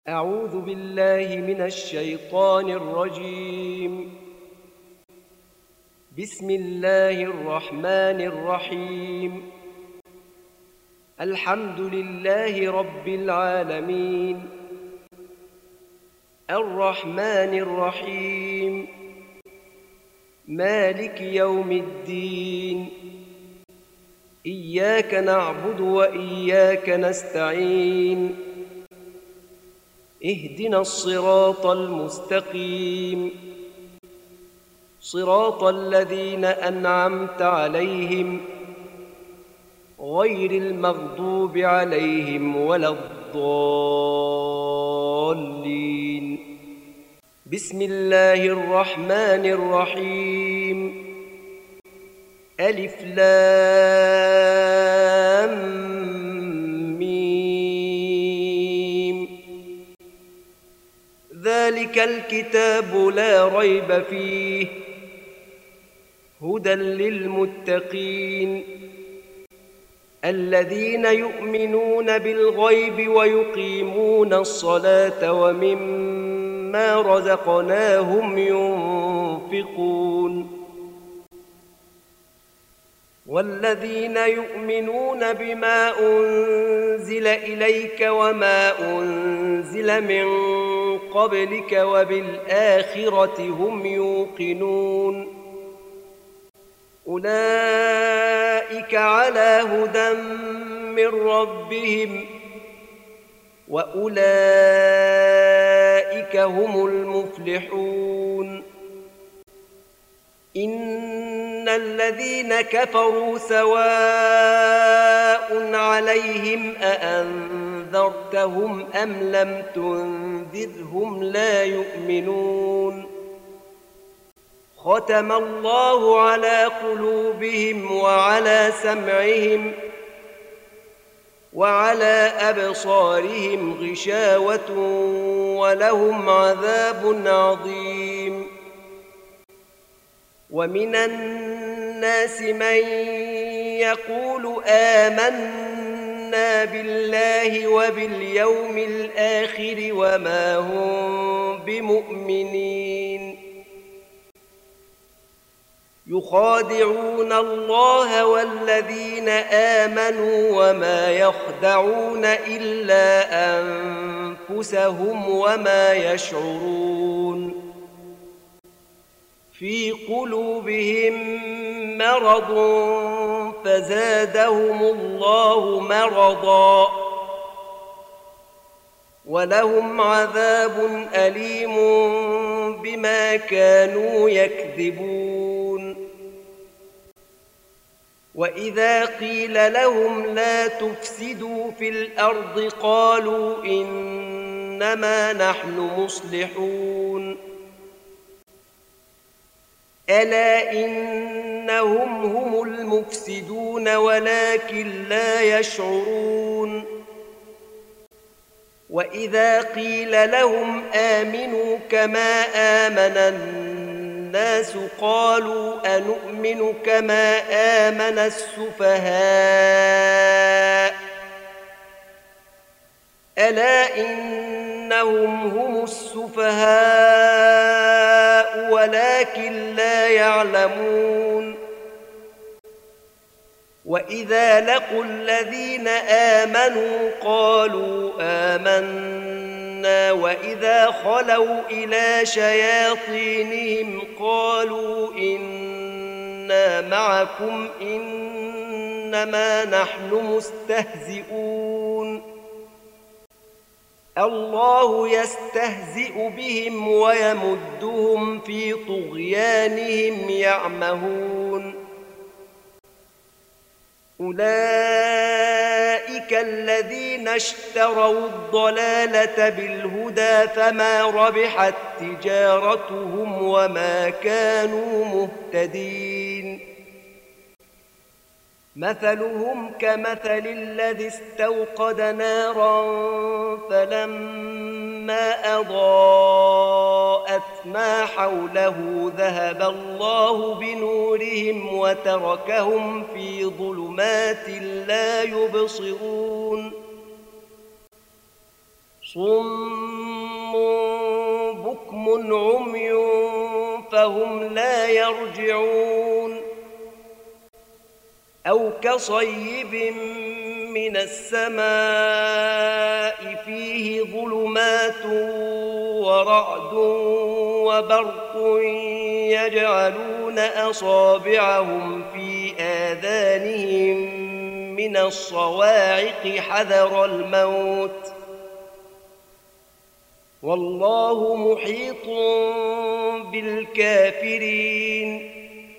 أعوذ بالله من الشيطان الرجيم. بسم الله الرحمن الرحيم. الحمد لله رب العالمين، الرحمن الرحيم، مالك يوم الدين. إياك نعبد وإياك نستعين. اهدنا الصراط المستقيم، صراط الذين أنعمت عليهم غير المغضوب عليهم ولا الضالين. بسم الله الرحمن الرحيم. ألف لام ذلك الكتاب لا ريب فيه هدى للمتقين الذين يؤمنون بالغيب ويقيمون الصلاة ومما رزقناهم ينفقون والذين يؤمنون بما أنزل إليك وما أنزل من قبلك وبالآخرة هم يوقنون أولئك على هدى من ربهم وأولئك هم المفلحون. إن الذين كفروا سواء عليهم أأنذرتهم أم لم تنذرهم لا يؤمنون. ختم الله على قلوبهم وعلى سمعهم وعلى أبصارهم غشاوة ولهم عذاب عظيم. ومن الناس من يقول آمنا بالله وباليوم الآخر وما هم بمؤمنين. يخادعون الله والذين آمنوا وما يخدعون إلا أنفسهم وما يشعرون. في قلوبهم مرض فزادهم الله مرضا ولهم عذاب أليم بما كانوا يكذبون. وإذا قيل لهم لا تفسدوا في الأرض قالوا إنما نحن مصلحون. ألا إنهم هم المفسدون ولكن لا يشعرون. وإذا قيل لهم آمنوا كما آمن الناس قالوا أنؤمن كما آمن السفهاء. ألا إنهم هم السفهاء ولكن لا يعلمون. وإذا لقوا الذين آمنوا قالوا آمنا وإذا خلوا إلى شياطينهم قالوا إنا معكم إنما نحن مستهزئون. الله يستهزئ بهم ويمدهم في طغيانهم يعمهون. أولئك الذين اشتروا الضلالة بالهدى فما ربحت تجارتهم وما كانوا مهتدين. مثلهم كمثل الذي استوقد نارا فلما أضاءت ما حوله ذهب الله بنورهم وتركهم في ظلمات لا يبصرون. صم بكم عمي فهم لا يرجعون أو كصيب من السماء فيه ظلمات ورعد وبرق يجعلون أصابعهم في آذانهم من الصواعق حذر الموت والله محيط بالكافرين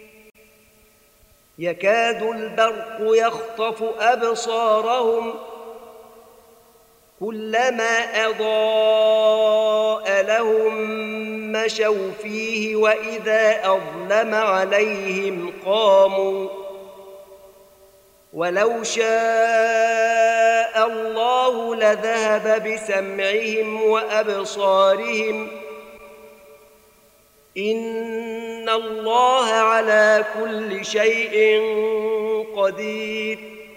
يكاد البرق يخطف أبصارهم كلما أضاء لهم مشوا فيه وإذا أظلم عليهم قاموا ولو شاء الله لذهب بسمعهم وأبصارهم إن الله على كل شيء قدير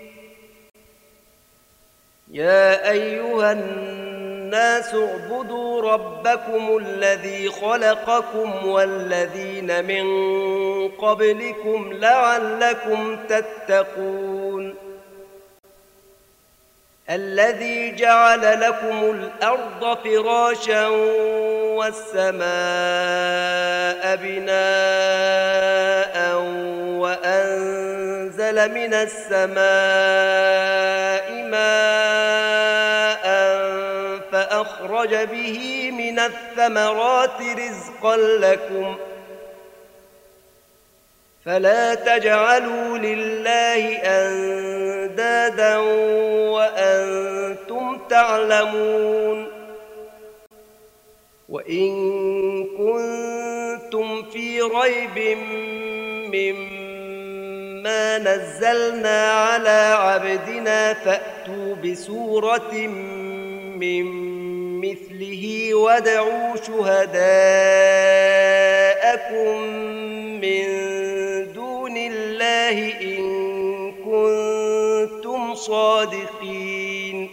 يا أيها الناس اعبدوا ربكم الذي خلقكم والذين من قبلكم لعلكم تتقون الذي جعل لكم الأرض فراشا والسماء بناء وأنزل من السماء ماء فأخرج به من الثمرات رزقا لكم فلا تجعلوا لله أندادا وأنتم تعلمون وإن كنتم في ريب مما نزلنا على عبدنا فأتوا بسورة من مثله وادعوا شهداءكم من دون الله إن كنتم صادقين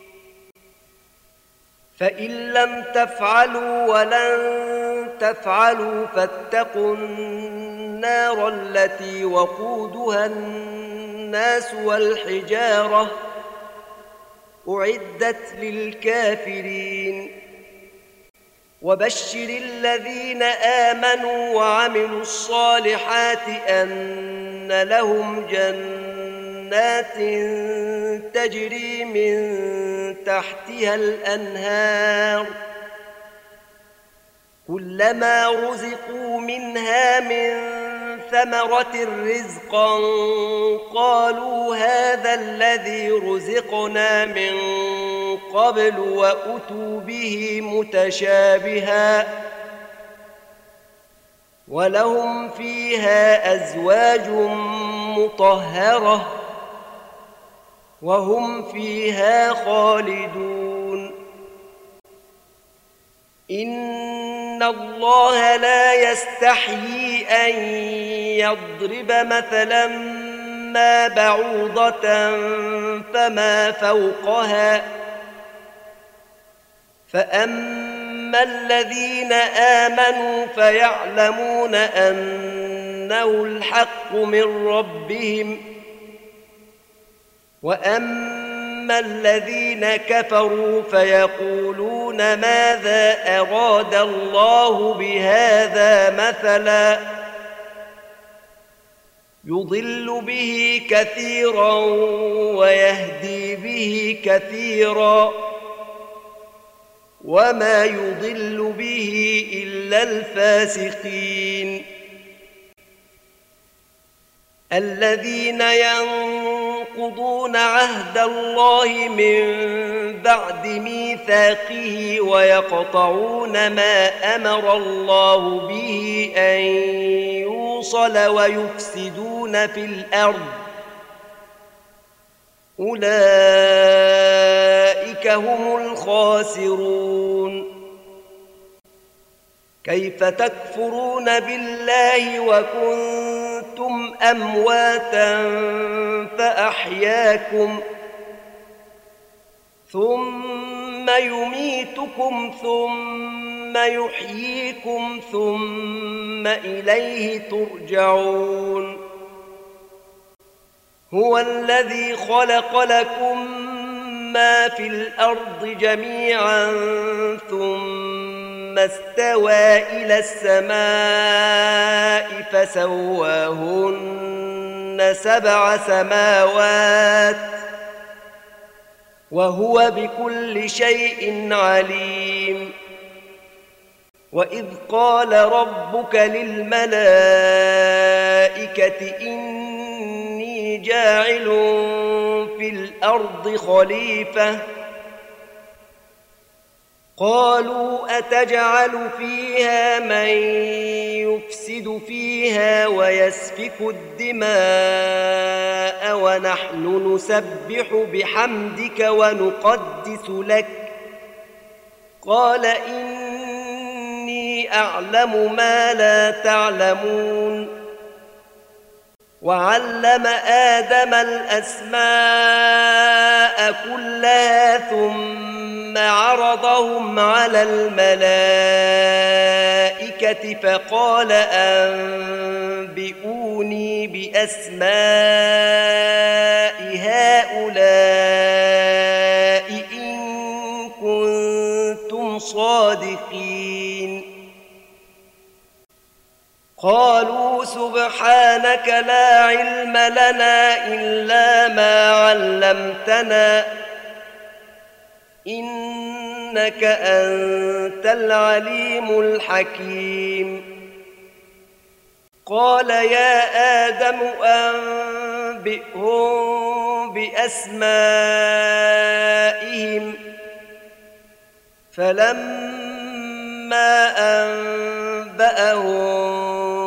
فإن لم تفعلوا ولن تفعلوا فاتقوا النار التي وقودها الناس والحجارة أعدت للكافرين وبشر الذين آمنوا وعملوا الصالحات أن لهم جنات تجري من تحتها الأنهار كلما رزقوا منها من ثمرة رزقا قالوا هذا الذي رزقنا من قبل وأتوا به متشابها ولهم فيها أزواج مطهرة وهم فيها خالدون إن الله لا يستحيي أن يضرب مثلا ما بعوضة فما فوقها فأما الذين آمنوا فيعلمون أنه الحق من ربهم وأما الذين كفروا فيقولون ماذا أراد الله بهذا مثلا يضل به كثيرا ويهدي به كثيرا وما يضل به إلا الفاسقين الذين ينقضون عهد الله من بعد ميثاقه ويقطعون ما أمر الله به أن يوصل ويفسدون في الأرض أولئك هم الخاسرون كيف تكفرون بالله وكنتم أمواتا فأحياكم ثم يميتكم ثم يحييكم ثم إليه ترجعون هو الذي خلق لكم ما في الأرض جميعا ثم استوى إلى السماء فسواهن 7 سماوات وهو بكل شيء عليم وإذ قال ربك للملائكة إني جاعل في الأرض خليفة قالوا أتجعل فيها من يفسد فيها ويسفك الدماء ونحن نسبح بحمدك ونقدس لك قال إني أعلم ما لا تعلمون وعلم آدم الأسماء كلها ثم عرضهم على الملائكة فقال أنبئوني بأسماء هؤلاء إن كنتم صادقين قالوا سبحانك لا علم لنا إلا ما علمتنا إنك أنت العليم الحكيم قال يا آدم أنبئهم بأسمائهم فلما أنبأهم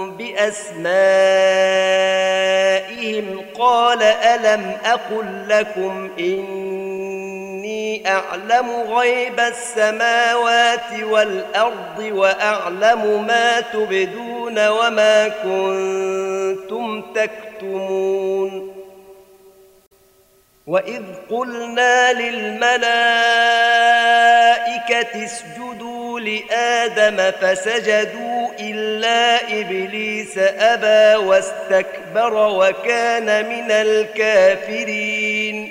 بأسمائهم قال ألم أقل لكم إني أعلم غيب السماوات والأرض وأعلم ما تبدون وما كنتم تكتمون وإذ قلنا للملائكة اسجدوا لآدم فسجدوا إلا إبليس أبى واستكبر وكان من الكافرين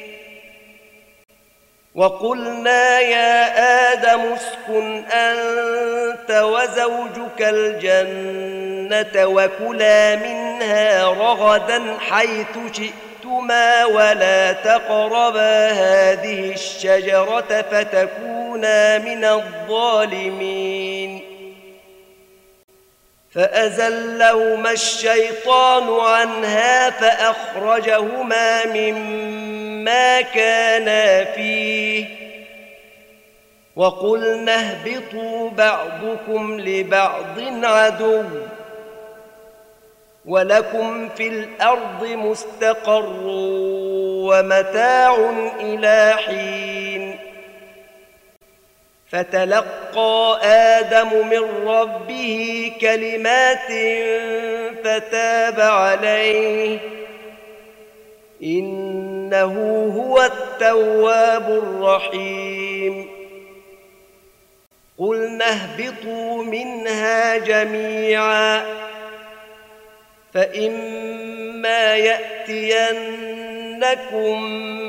وقلنا يا آدم اسكن أنت وزوجك الجنة وكلا منها رغدا حيث شئتما ولا تقربا هذه الشجرة فتكونا من الظالمين فأزلهما الشيطان عنها فأخرجهما مما كانا فيه وقلنا اهبطوا بعضكم لبعض عدو ولكم في الأرض مستقر ومتاع إلى حين فتلقى آدم من ربه كلمات فتاب عليه إنه هو التواب الرحيم قلنا اهبطوا منها جميعا فإما يأتينكم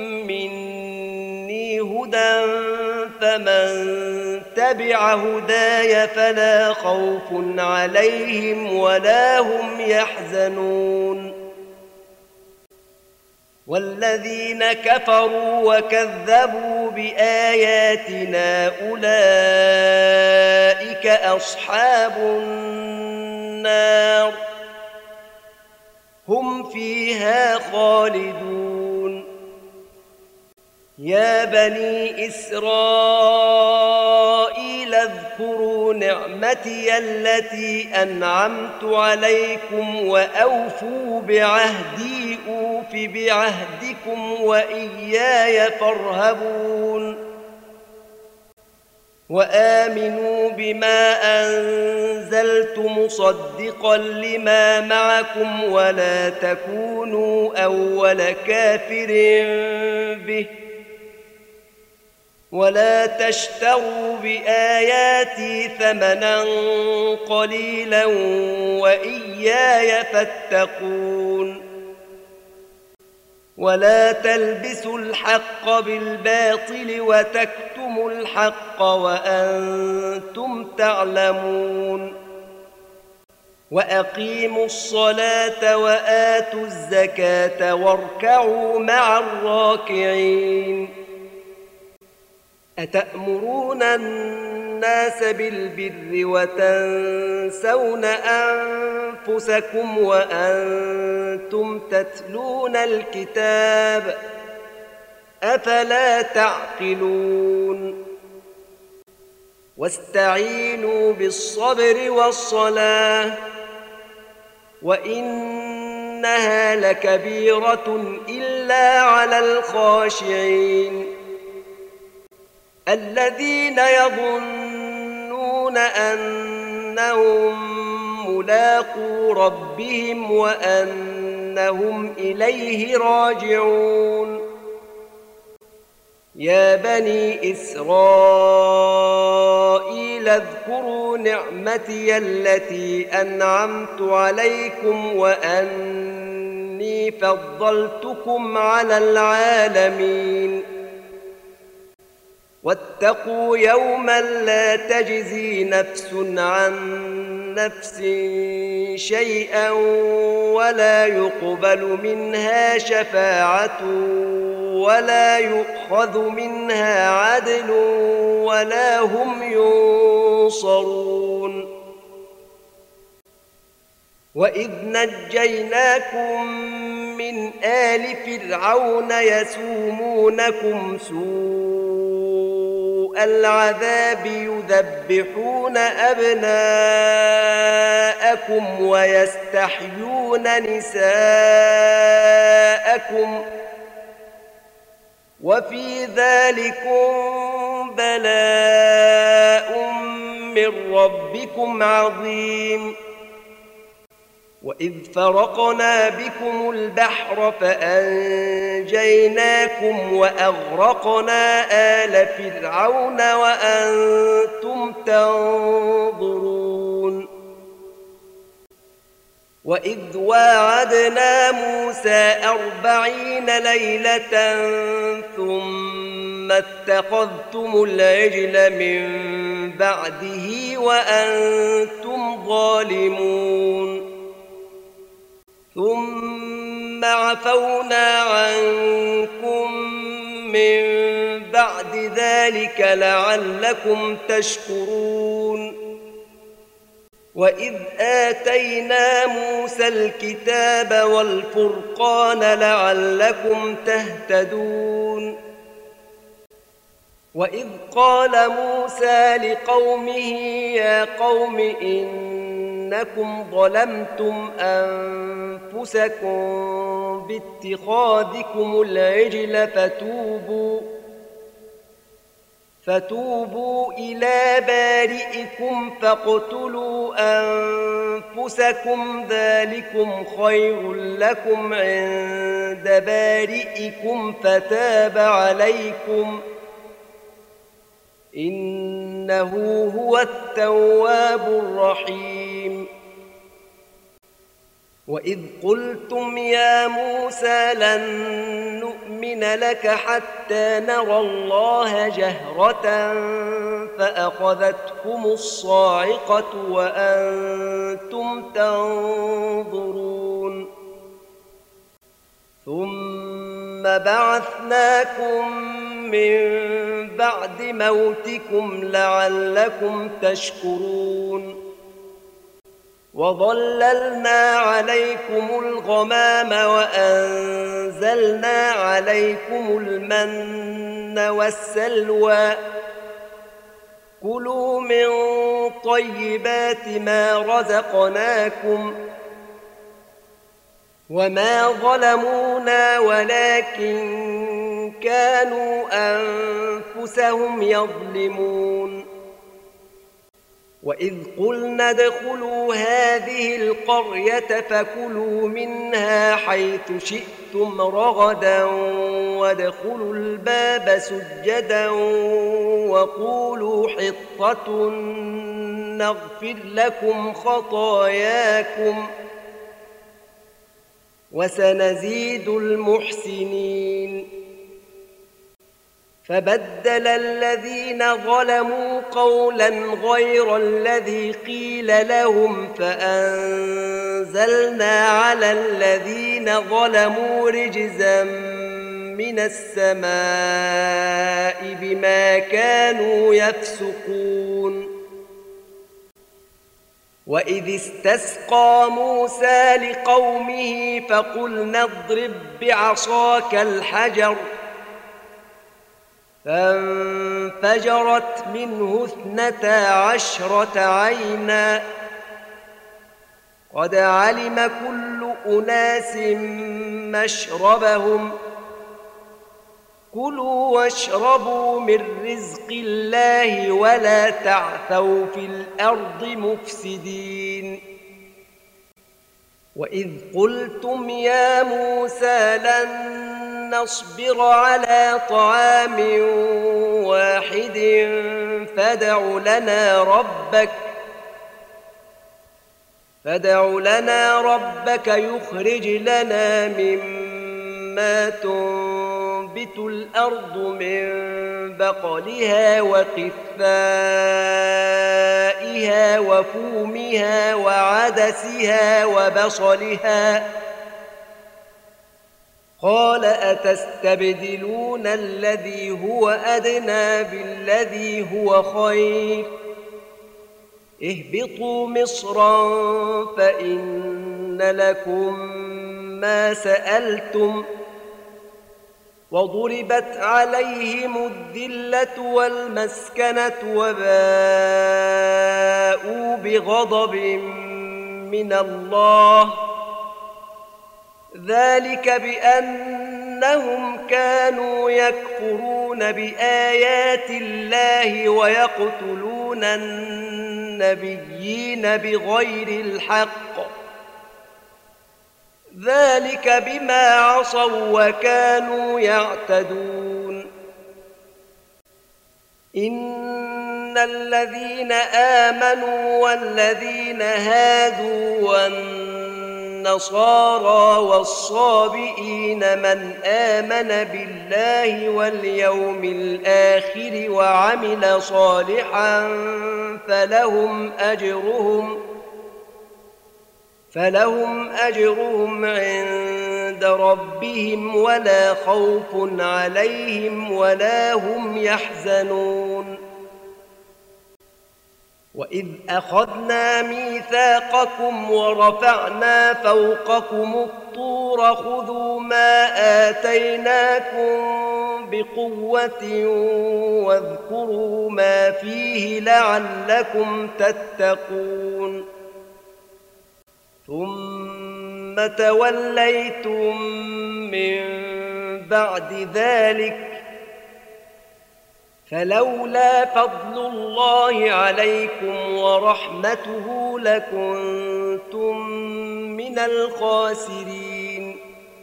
مني هدى فمن تبع هداي فلا خوف عليهم ولا هم يحزنون والذين كفروا وكذبوا بآياتنا أولئك أصحاب النار هم فيها خالدون يا بني إسرائيل اذكروا نعمتي التي أنعمت عليكم وأوفوا بعهدي أوف بعهدكم وإياي فارهبون وآمنوا بما أنزلت مصدقا لما معكم ولا تكونوا أول كافر به ولا تشتروا بآياتي ثمنا قليلا وإياي فاتقون ولا تلبسوا الحق بالباطل وتكتموا الحق وأنتم تعلمون وأقيموا الصلاة وآتوا الزكاة واركعوا مع الراكعين أتأمرون الناس بالبر وتنسون أنفسكم وأنتم تتلون الكتاب أفلا تعقلون واستعينوا بالصبر والصلاة وإنها لكبيرة إلا على الخاشعين الذين يظنون أنهم ملاقو ربهم وأنهم إليه راجعون يا بني إسرائيل اذكروا نعمتي التي أنعمت عليكم وأني فضلتكم على العالمين واتقوا يوما لا تجزي نفس عن نفس شيئا ولا يقبل منها شفاعة ولا يؤخذ منها عدل ولا هم ينصرون وإذ نجيناكم من آل فرعون يسومونكم سوء العذاب يذبحون أبناءكم ويستحيون نساءكم وفي ذلكم بلاء من ربكم عظيم وإذ فرقنا بكم البحر فأنجيناكم وأغرقنا آل فرعون وأنتم تنظرون وإذ واعدنا موسى 40 ليلة ثم اتخذتم العجل من بعده وأنتم ظالمون ثم عفونا عنكم من بعد ذلك لعلكم تشكرون وإذ آتينا موسى الكتاب والفرقان لعلكم تهتدون وإذ قال موسى لقومه يا قوم إنكم ظلمتم أنفسكم باتخاذكم العجل فتوبوا إلى بارئكم فاقتلوا أنفسكم ذلكم خير لكم عند بارئكم فتاب عليكم إنه هو التواب الرحيم وإذ قلتم يا موسى لن نؤمن لك حتى نرى الله جهرة فأخذتكم الصاعقة وأنتم تنظرون ثم بعثناكم من بعد موتكم لعلكم تشكرون وظللنا عليكم الغمام وأنزلنا عليكم المن والسلوى كلوا من طيبات ما رزقناكم وما ظلمونا ولكن كانوا أنفسهم يظلمون وإذ قلنا ادخلوا هذه القرية فكلوا منها حيث شئتم رغدا وادخلوا الباب سجدا وقولوا حطة نغفر لكم خطاياكم وسنزيد المحسنين. فبدل الذين ظلموا قولا غير الذي قيل لهم فأنزلنا على الذين ظلموا رجزا من السماء بما كانوا يفسقون. وإذ استسقى موسى لقومه فقلنا اضرب بعصاك الحجر فانفجرت منه 12 عينا قد علم كل أناس مشربهم كلوا واشربوا من رزق الله ولا تعثوا في الأرض مفسدين. وإذ قلتم يا موسى لن نصبر على طعام واحد فادع لنا ربك يخرج لنا مما تنبت الأرض من بقلها وقثائها وفومها وعدسها وبصلها قال أتستبدلون الذي هو أدنى بالذي هو خير اهبطوا مصرا فإن لكم ما سألتم وضربت عليهم الذلة والمسكنة وباءوا بغضب من الله ذلك بأنهم كانوا يكفرون بآيات الله ويقتلون النبيين بغير الحق ذلك بما عصوا وكانوا يعتدون. إن الذين آمنوا والذين هادوا والنصارى والصابئين من آمن بالله واليوم الآخر وعمل صالحا فلهم أجرهم عند ربهم ولا خوف عليهم ولا هم يحزنون. وإذ أخذنا ميثاقكم ورفعنا فوقكم الطور خذوا ما آتيناكم بقوة واذكروا ما فيه لعلكم تتقون ثم توليتم من بعد ذلك فلولا فضل الله عليكم ورحمته لكنتم من الخاسرين.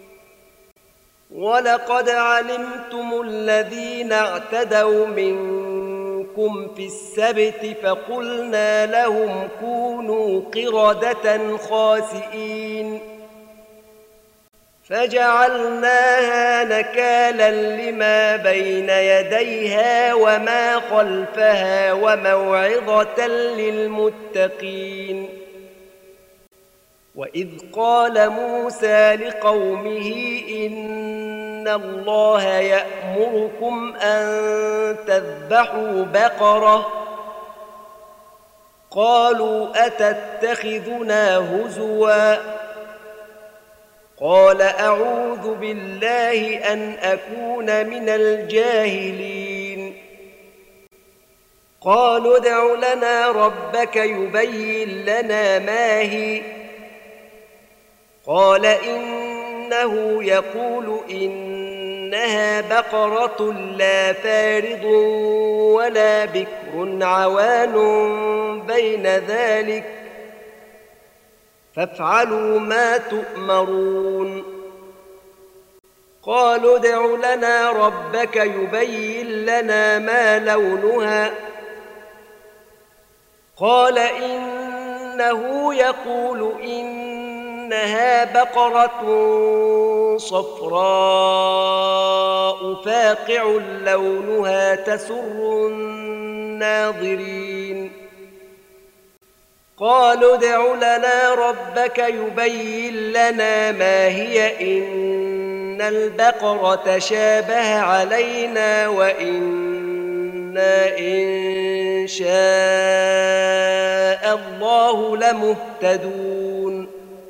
ولقد علمتم الذين اعتدوا منكم في السبت فقلنا لهم كونوا قردة خاسئين فجعلناها نكالا لما بين يديها وما خلفها وموعظة للمتقين. وإذ قال موسى لقومه إن الله يأمركم أن تذبحوا بقرة قالوا أتتخذنا هزوا قال أعوذ بالله أن أكون من الجاهلين. قالوا ادع لنا ربك يبين لنا ما هي قال إنه يقول إنها بقرة لا فارض ولا بكر عوان بين ذلك فافعلوا ما تؤمرون. قالوا ادع لنا ربك يبين لنا ما لونها قال إنه يقول إنها بقرة صفراء فاقع لونها تسر الناظرين قالوا ادع لنا ربك يبين لنا ما هي إن البقرة شابه علينا وإنا إن شاء الله لمهتدون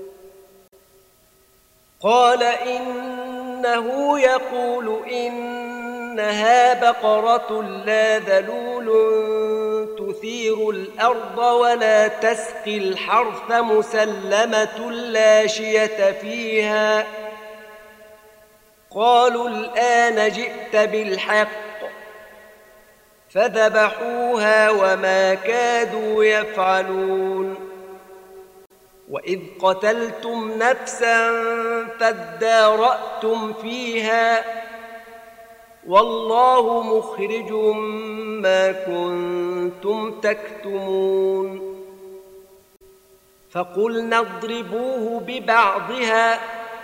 قال إنه يقول إنها بقرة لا ذلول تثير الأرض ولا تسقي الحرث مسلمة لا شية فيها قالوا الآن جئت بالحق فذبحوها وما كادوا يفعلون وإذ قتلتم نفسا فادارأتم فيها والله مخرج ما كنتم تكتمون فقلنا اضربوه ببعضها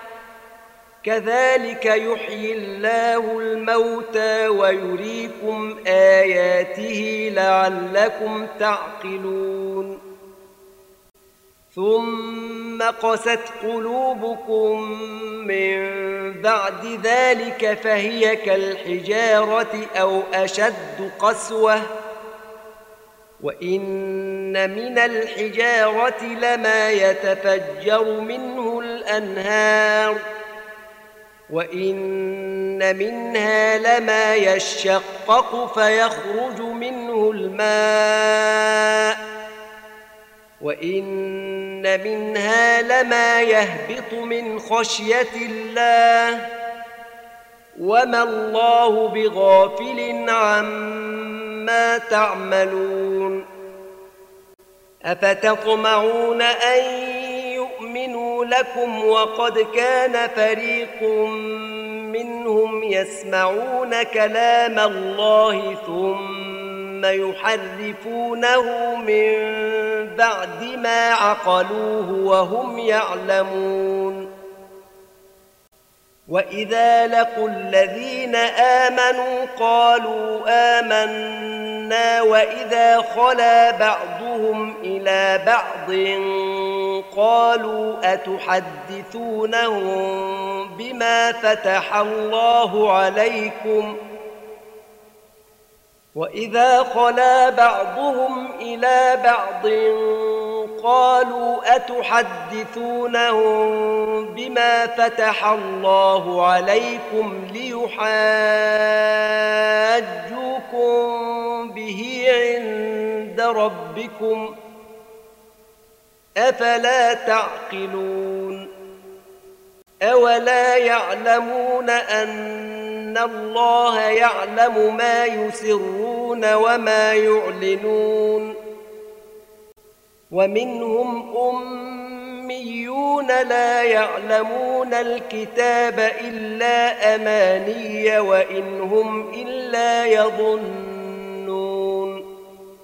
كذلك يحيي الله الموتى ويريكم آياته لعلكم تعقلون ثم قست قلوبكم من بعد ذلك فهي كالحجارة أو أشد قسوة وإن من الحجارة لما يتفجر منه الأنهار وإن منها لما يشقق فيخرج منه الماء وإن منها لما يهبط من خشية الله وما الله بغافل عما تعملون أفتطمعون أن يؤمنوا لكم وقد كان فريق منهم يسمعون كلام الله ثم يحرفونه من بعد ما عقلوه وهم يعلمون وإذا لقوا الذين آمنوا قالوا آمنا وإذا خلا بعضهم إلى بعض قالوا أتحدثونهم بما فتح الله عليكم وإذا خلا بعضهم إلى بعض قالوا أتحدثونهم بما فتح الله عليكم ليحاجوكم به عند ربكم أفلا تعقلون أولا يعلمون أن الله يعلم ما يسرون وما يعلنون ومنهم أميون لا يعلمون الكتاب إلا أماني وإن هم إلا يظنون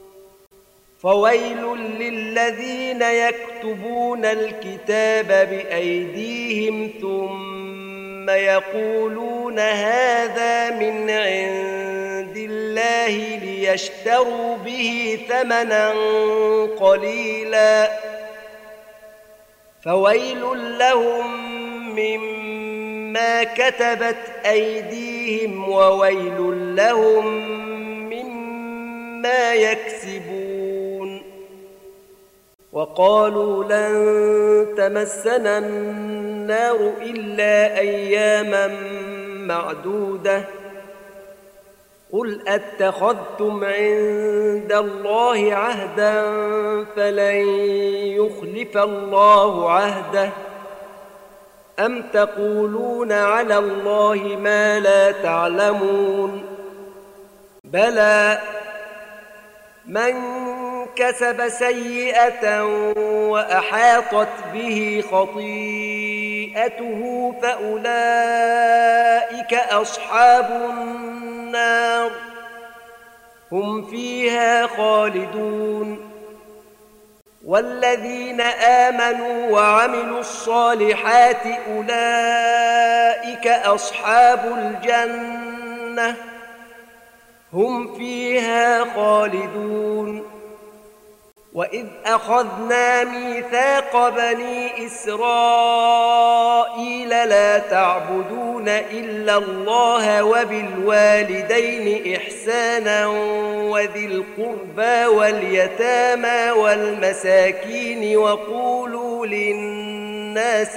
فويل للذين يكتبون الكتاب بأيديهم ثم يقولون هذا من عند الله ليشتروا به ثمنا قليلا فويل لهم مما كتبت أيديهم وويل لهم مما يكسبون وقالوا لن تمسنا النار إلا أياما معدودة قل أتخذتم عند الله عهدا فلن يخلف الله عهده أم تقولون على الله ما لا تعلمون بلى من كسب سيئة وأحاطت به خطيئته سيئته فأولئك أصحاب النار هم فيها خالدون. والذين آمنوا وعملوا الصالحات أولئك أصحاب الجنة هم فيها خالدون. وإذ أخذنا ميثاق بني إسرائيل لا تعبدون إلا الله وبالوالدين إحسانا وذي القربى واليتامى والمساكين وقولوا للناس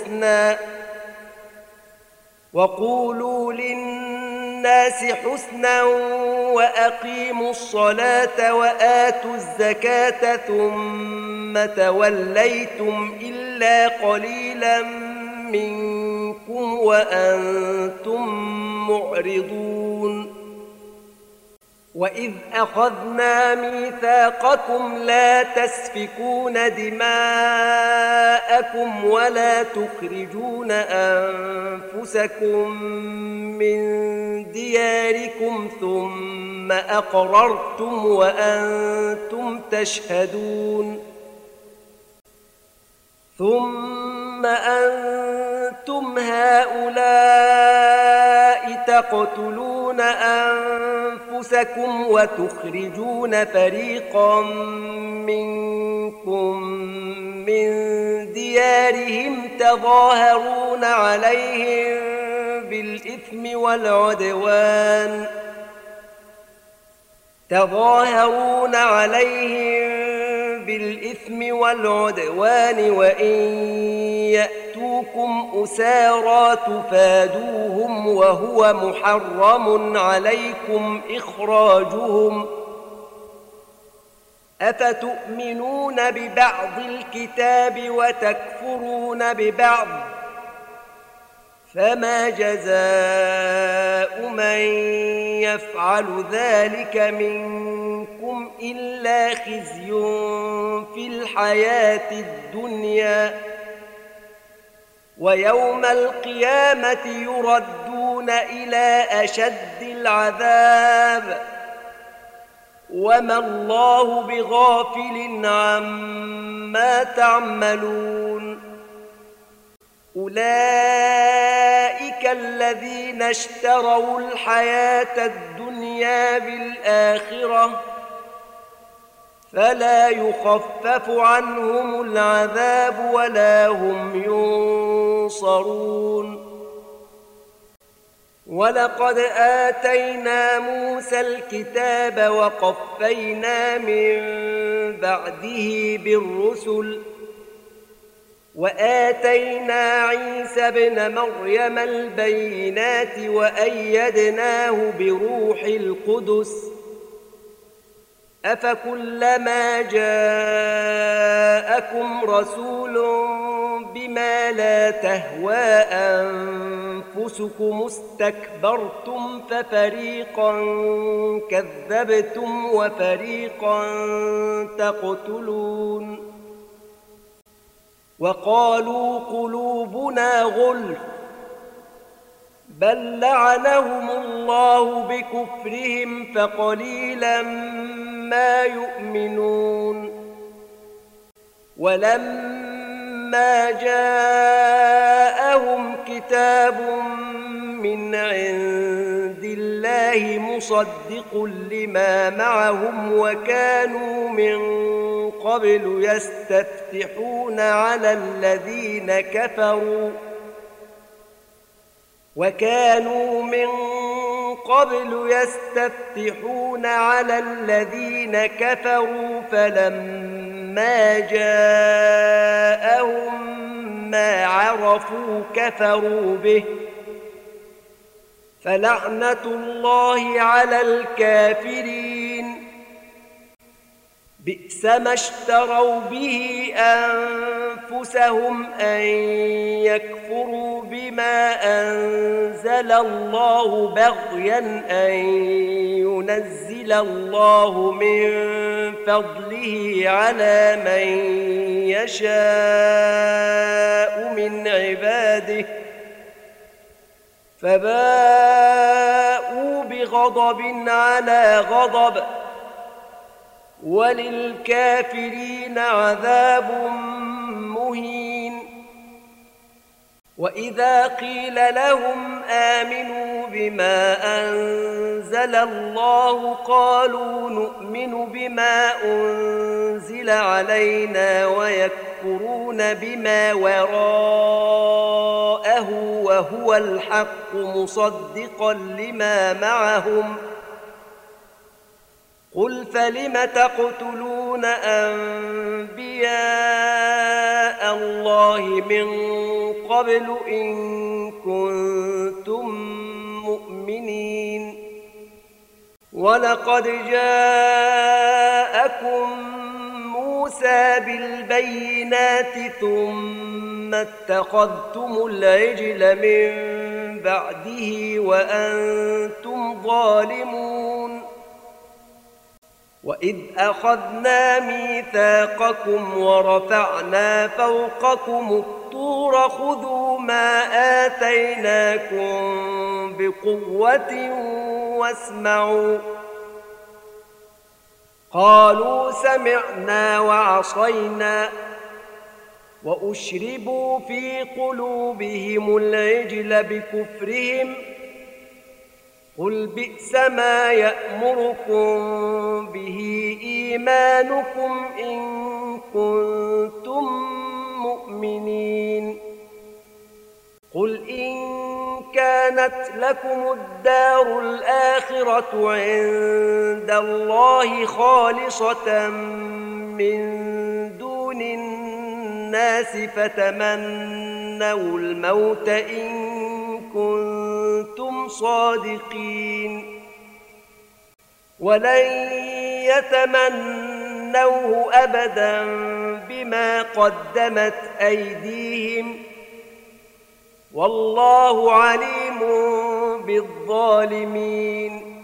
حسنا وأقيموا الصلاة وآتوا الزكاة ثم توليتم إلا قليلا منكم وأنتم معرضون. وإذ أخذنا ميثاقكم لا تسفكون دماءكم ولا تخرجون أنفسكم من دياركم ثم أقررتم وأنتم تشهدون. ثم أنتم هؤلاء تقتلون أنفسكم وتخرجون فريقا منكم من ديارهم تظاهرون عليهم بالإثم والعدوان وإن يأتوكم أسارى تفادوهم وهو محرم عليكم إخراجهم. أفتؤمنون ببعض الكتاب وتكفرون ببعض فما جزاء من يفعل ذلك منكم إلا خزي في الحياة الدنيا ويوم القيامة يردون إلى أشد العذاب وما الله بغافل عما تعملون. أولئك الذين اشتروا الحياة الدنيا بالآخرة فلا يخفف عنهم العذاب ولا هم ينصرون. ولقد آتينا موسى الكتاب وقفينا من بعده بالرسل وآتينا عيسى ابن مريم البينات وأيدناه بروح القدس أفكلما جاءكم رسول بما لا تهوى أنفسكم استكبرتم ففريقا كذبتم وفريقا تقتلون. وقالوا قلوبنا غلف بل لعنهم الله بكفرهم فقليلا ما يؤمنون. ولما جاءهم كتاب من عند الله مصدق لما معهم وكانوا من قبل يستفتحون على الذين كفروا فلما جاءهم ما عرفوا كفروا به فلعنة الله على الكافرين. بئس ما اشتروا به أنفسهم أن يكفروا بما أنزل الله بغيا أن ينزل الله من فضله على من يشاء من عباده فباءوا بغضب على غضب وللكافرين عذاب مهين. وإذا قيل لهم آمنوا بما أنزل الله قالوا نؤمن بما أنزل علينا ويكفرون بما وراءه وهو الحق مصدقا لما معهم قل فلم تقتلون أنبياء الله من قبل إن كنتم مؤمنين ولقد جاءكم موسى بالبينات ثم اتخذتم العجل من بعده وأنتم ظالمون وإذ أخذنا ميثاقكم ورفعنا فوقكم الطور خذوا ما آتيناكم بقوة واسمعوا قالوا سمعنا وعصينا وأشربوا في قلوبهم العجل بكفرهم قل بئس ما يأمركم به إيمانكم إن كنتم مؤمنين قل إن كانت لكم الدار الآخرة عند الله خالصة من دون الناس فتمنوا الموت إن كنتم صادقين ولن يتمنوه أبدا بما قدمت أيديهم والله عليم بالظالمين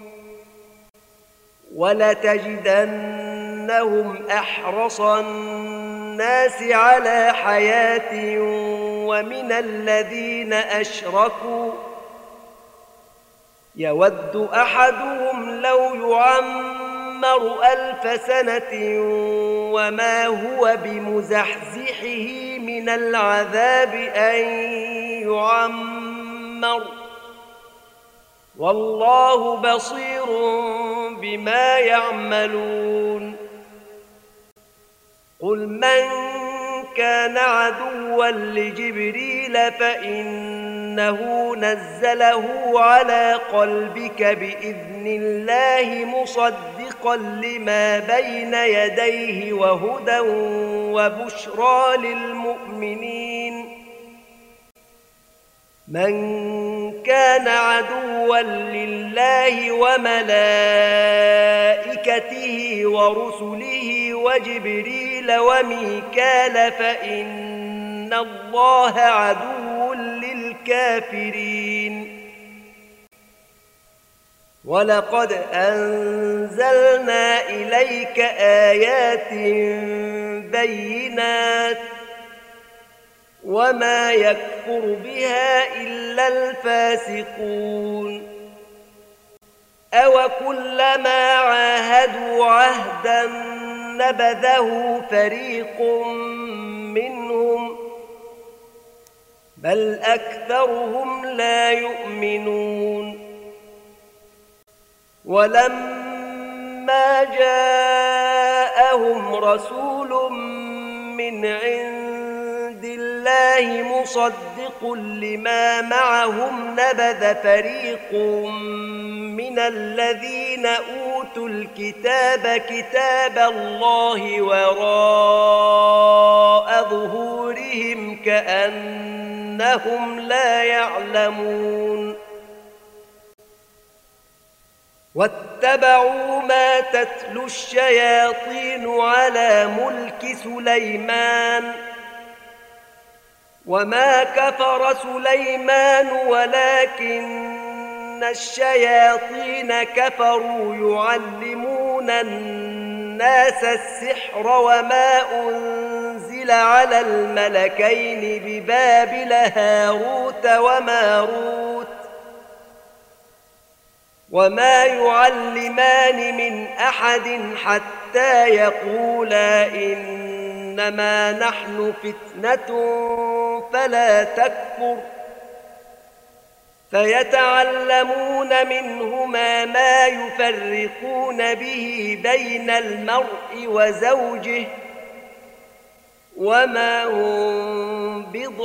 ولتجدنهم أحرص الناس على حياة ومن الذين أشركوا يود أحدهم لو يعمر 1000 سنة وما هو بمزحزحه من العذاب أن يعمر والله بصير بما يعملون قل من كان عدوا لجبريل فإنه نزله على قلبك بإذن الله مصدقا لما بين يديه وهدى وبشرى للمؤمنين من كان عدوا لله وملائكته ورسله وجبريل وميكال فإن الله عدو للكافرين ولقد أنزلنا إليك آيات بينات وما يكفر بها إلا الفاسقون أوكلما عاهدوا عهدا نبذه فريق منهم بل أكثرهم لا يؤمنون ولما جاءهم رسول من عند الله مصدق لما معهم نبذ فريق من الذين أوتوا الكتاب كتاب الله وراء ظهورهم كأنهم لا يعلمون واتبعوا ما تتلو الشياطين على ملك سليمان وما كفر سليمان ولكن الشياطين كفروا يعلمون الناس السحر وما أنزل على الملكين ببابل هاروت وماروت وما يعلمان من أحد حتى يقولا إنما نحن فتنة فلا تكفر فيتعلمون منهما ما يفرقون به بين المرء وزوجه وما هم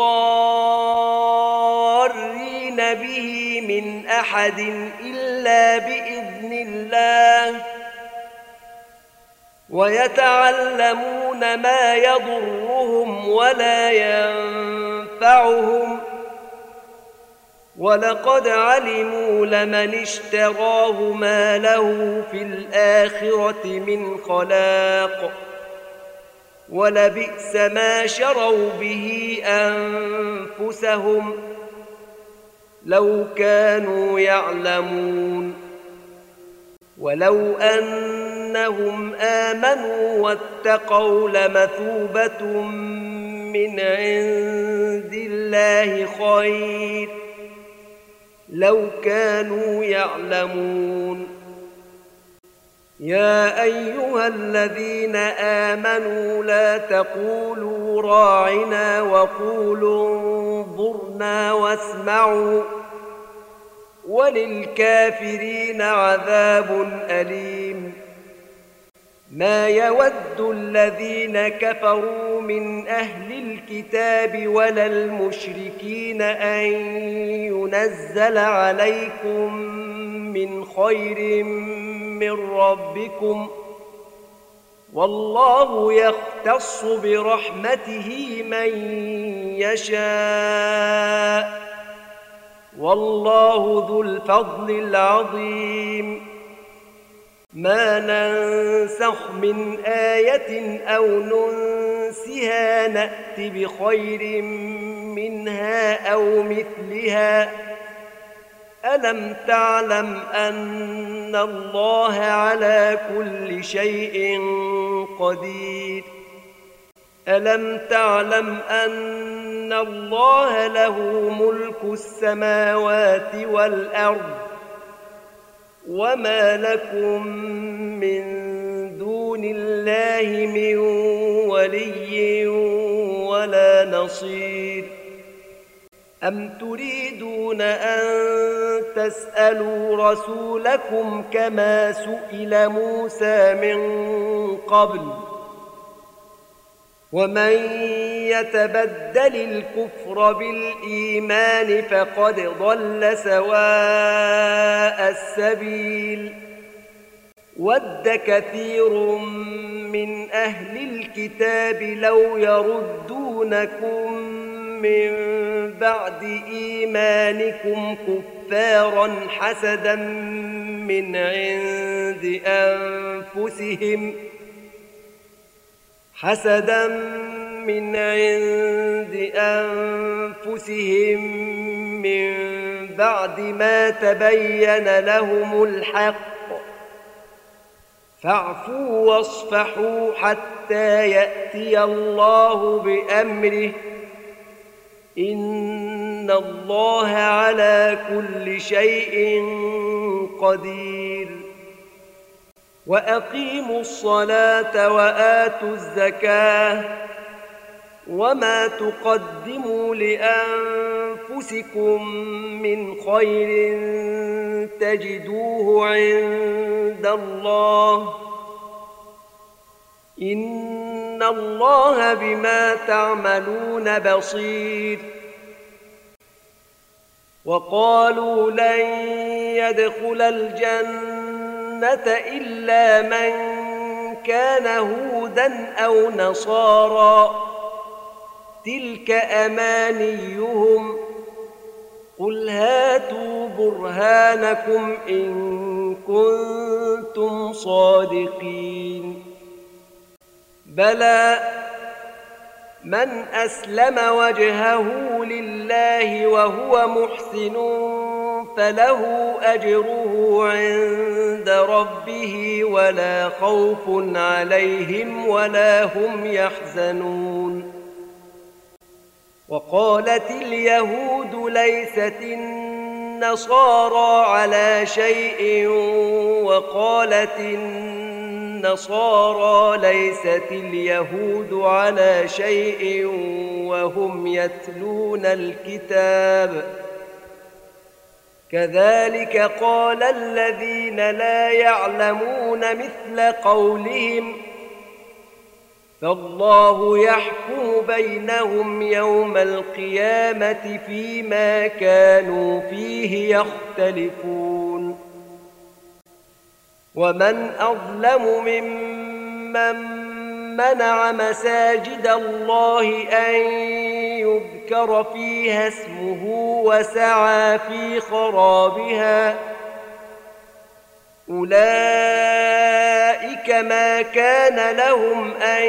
بضارين به من أحد إلا بإذن الله ويتعلمون ما يضرهم ولا ينفعهم ولقد علموا لمن اشتراه ما له في الآخرة من خلاق ولبئس ما شروا به أنفسهم لو كانوا يعلمون ولو أنهم آمنوا واتقوا لمثوبة من عند الله خير لو كانوا يعلمون يا أيها الذين آمنوا لا تقولوا راعنا وقولوا انظرنا واسمعوا وللكافرين عذاب أليم ما يود الذين كفروا من أهل الكتاب ولا المشركين أن ينزل عليكم من خير من ربكم والله يختص برحمته من يشاء والله ذو الفضل العظيم ما ننسخ من آية أو ننسها نأت بخير منها أو مثلها ألم تعلم أن الله على كل شيء قدير ألم تعلم أن الله له ملك السماوات والأرض وما لكم من دون الله من ولي ولا نصير أم تريدون أن تسألوا رسولكم كما سئل موسى من قبل ومن يتبدل الكفر بالإيمان فقد ضل سواء السبيل ود كثير من أهل الكتاب لو يردونكم من بعد إيمانكم كفارا حسدا من عند أنفسهم من بعد ما تبين لهم الحق فاعفوا واصفحوا حتى يأتي الله بأمره إن الله على كل شيء قدير وأقيموا الصلاة وآتوا الزكاة وما تقدموا لأنفسكم من خير تجدوه عند الله إن الله بما تعملون بصير وقالوا لن يدخل الجنة إلا من كان هودا أو نصارى تلك أمانيهم قل هاتوا برهانكم إن كنتم صادقين بلى من أسلم وجهه لله وهو محسن فله أجره عند عند ربه ولا خوف عليهم ولا هم يحزنون. وقالت اليهود ليست النصارى على شيء وقالت النصارى ليست اليهود على شيء وهم يتلون الكتاب. كذلك قال الذين لا يعلمون مثل قولهم، فالله يحكم بينهم يوم القيامة فيما كانوا فيه يختلفون. ومن أظلم ممن منع مساجد الله أن يذكر فيها اسمه وسعى في خرابها، أولئك ما كان لهم أن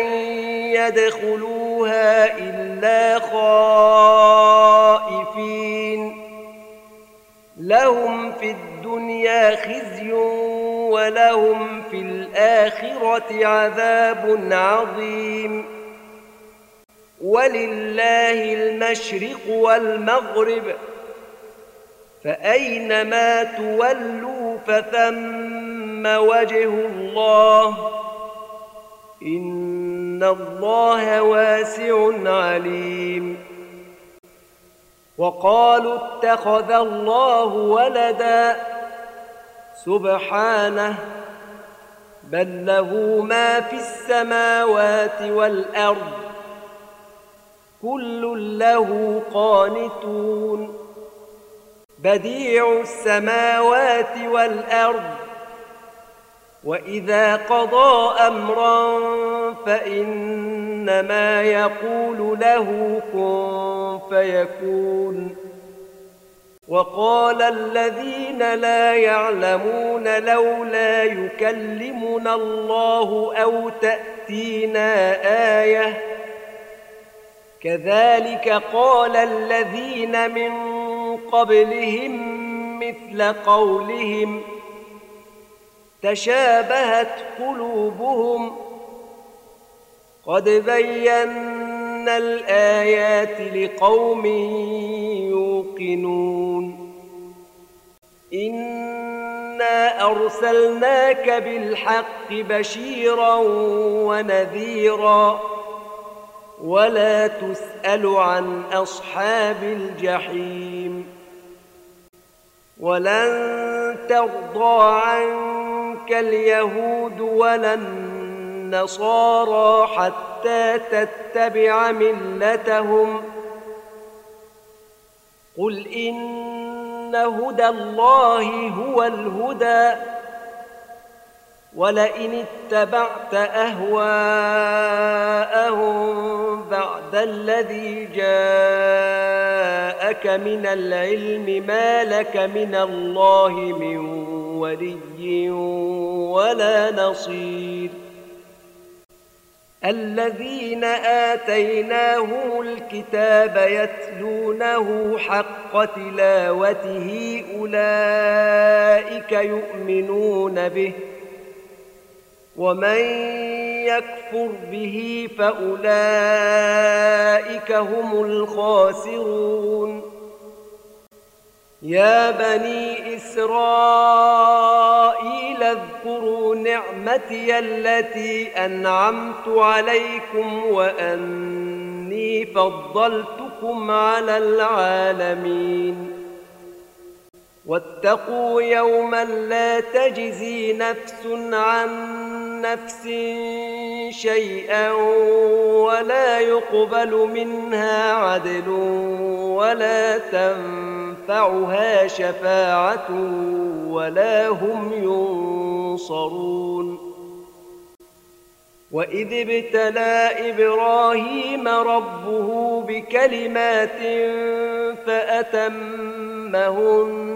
يدخلوها إلا خائفين، لهم في الدنيا خزي ولهم في الآخرة عذاب عظيم. ولله المشرق والمغرب، فأينما تولوا فثم وجه الله، إن الله واسع عليم. وقالوا اتخذ الله ولدا، سبحانه، بل له ما في السماوات والأرض، كل له قانتون. بديع السماوات والأرض، وإذا قضى أمرا فإنما يقول له كن فيكون. وقال الذين لا يعلمون لولا يكلمنا الله أو تأتينا آية، كذلك قال الذين من قبلهم مثل قولهم، تشابهت قلوبهم، قد بينا الآيات لقوم يوقنون. إنا أرسلناك بالحق بشيرا ونذيرا، ولا تسأل عن أصحاب الجحيم. ولن ترضى عنك اليهود ولا النصارى حتى تتبع ملتهم، قل إن هدى الله هو الهدى، ولئن اتبعت أهواءهم بعد الذي جاءك من العلم ما لك من الله من ولي ولا نصير. الذين آتيناهم الكتاب يتلونه حق تلاوته أولئك يؤمنون به، ومن يكفر به فأولئك هم الخاسرون. يا بني إسرائيل اذكروا نعمتي التي أنعمت عليكم وأني فضلتكم على العالمين. واتقوا يوما لا تجزي نفس عن نفس شيئا ولا يقبل منها عدل ولا تنفعها شفاعة ولا هم ينصرون. وإذ ابتلى إبراهيم ربه بكلمات فأتمهن،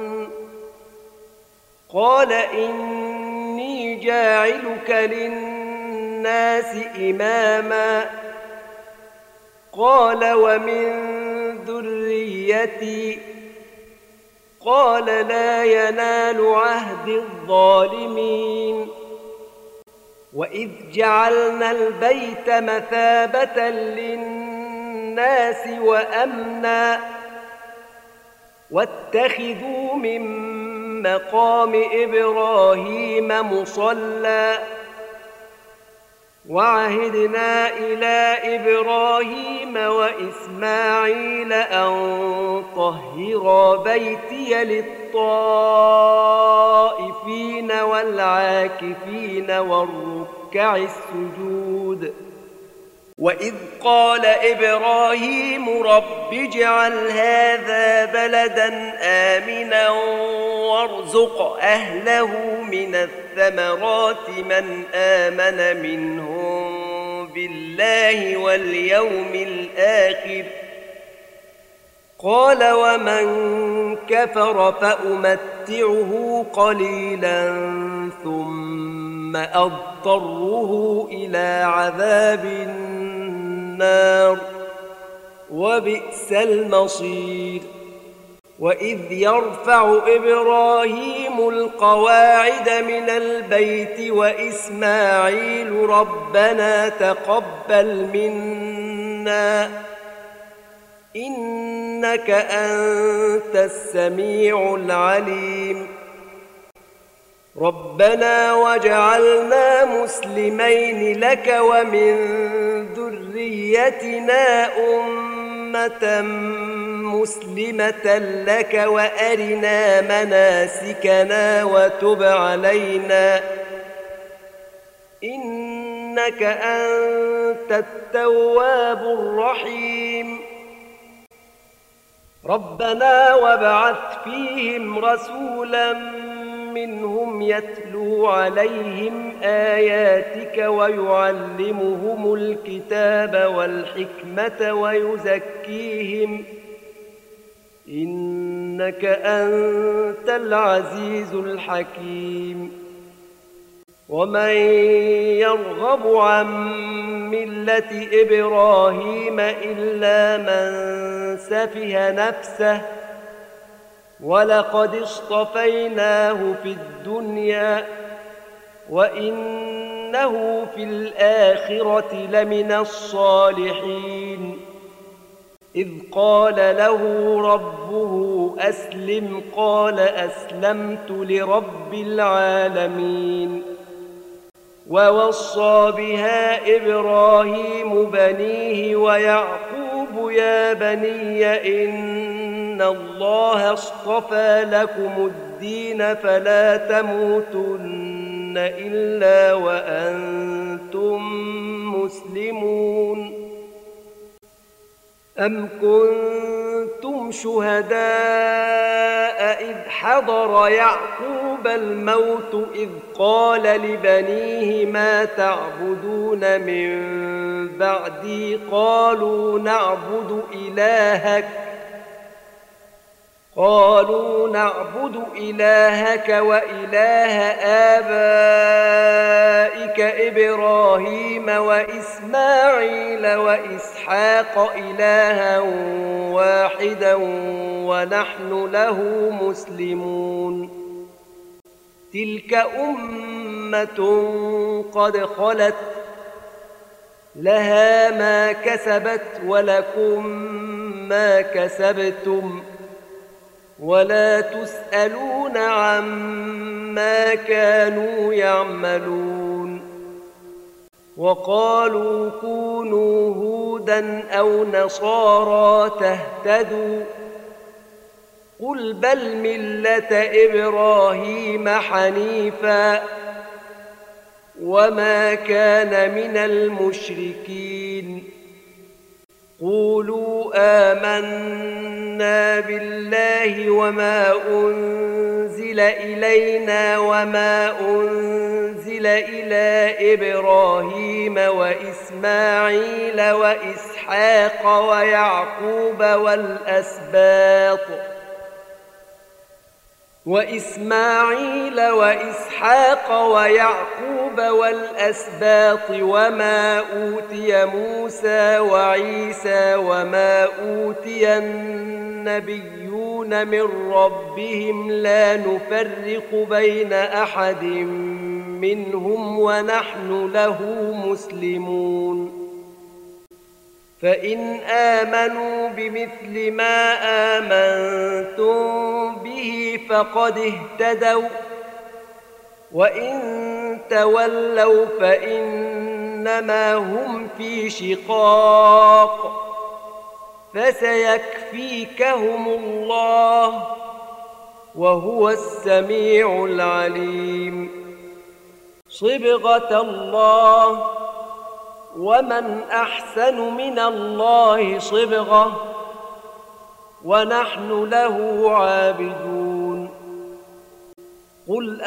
قال إني جاعلك للناس إماما، قال ومن ذريتي، قال لا ينال عهد الظالمين. وإذ جعلنا البيت مثابة للناس وأمنا واتخذوا من مقام إبراهيم مصلى وعهدنا إلى إبراهيم وإسماعيل أن طهرا بيتي للطائفين والعاكفين والركع السجود. وإذ قال إبراهيم رب اجعل هذا بلدا آمنا وارزق أهله من الثمرات من آمن منهم بالله واليوم الآخر قال ومن كفر فأمتعه قليلا ثم أضطره إلى عذاب النار وبئس المصير. وإذ يرفع إبراهيم القواعد من البيت وإسماعيل ربنا تقبل منا إنك أنت السميع العليم. ربنا واجعلنا مسلمين لك ومن ذريتنا أمة مسلمة لك وأرنا مناسكنا وتب علينا إنك أنت التواب الرحيم. ربنا وابعث فيهم رسولا منهم يتلو عليهم آياتك ويعلمهم الكتاب والحكمة ويزكيهم إنك أنت العزيز الحكيم. ومن يرغب عن ملة إبراهيم إلا من سفه نفسه ولقد اصطفيناه في الدنيا وإنه في الآخرة لمن الصالحين. إذ قال له ربه أسلم قال أسلمت لرب العالمين. ووصى بها إبراهيم بنيه ويعقوب يا بني إن الله اصطفى لكم الدين فلا تموتن إلا وأنتم مسلمون. أم كنتم شهداء إذ حضر يعقوب الموت إذ قال لبنيه ما تعبدون من بعدي قالوا نعبد إلهك وإله آبائك إبراهيم وإسماعيل وإسحاق إلها واحدا ونحن له مسلمون. تلك أمة قد خلت لها ما كسبت ولكم ما كسبتم ولا تسألون عما كانوا يعملون. وقالوا كونوا هودا أو نصارى تهتدوا قل بل ملة إبراهيم حنيفا وما كان من المشركين. قولوا آمنا بالله وما أنزل إلينا وما أنزل إلى إبراهيم وإسماعيل وإسحاق ويعقوب ويعقوب والأسباط وما أوتي موسى وعيسى وما أوتي النبيون من ربهم لا نفرق بين أحد منهم ونحن له مسلمون فإن آمنوا بمثل ما آمنتم به فقد اهتدوا وإن تولوا فإنما هم في شقاق فسيكفيكهم الله وهو السميع العليم صبغة الله ومن أحسن من الله صبغة ونحن له عابدون قل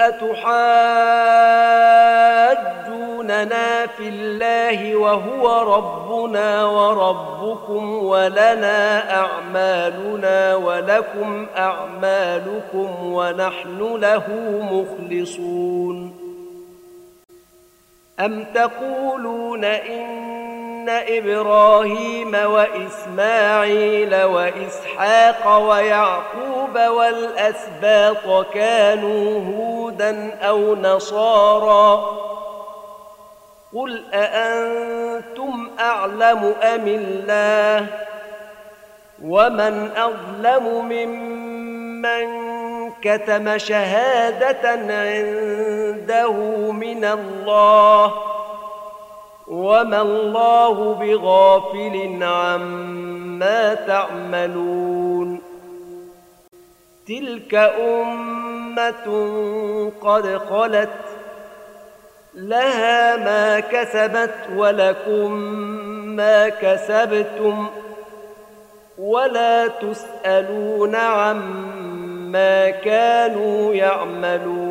أتحاجوننا في الله وهو ربنا وربكم ولنا أعمالنا ولكم أعمالكم ونحن له مخلصون أم تقولون إن إبراهيم وإسماعيل وإسحاق ويعقوب والأسباط كانوا هودا أو نصارى قل أأنتم أعلم أم الله ومن أظلم ممن كتم شهادة عنده من الله وما الله بغافل عما تعملون تلك أمة قد خلت لها ما كسبت ولكم ما كسبتم ولا تسألون عما كانوا يعملون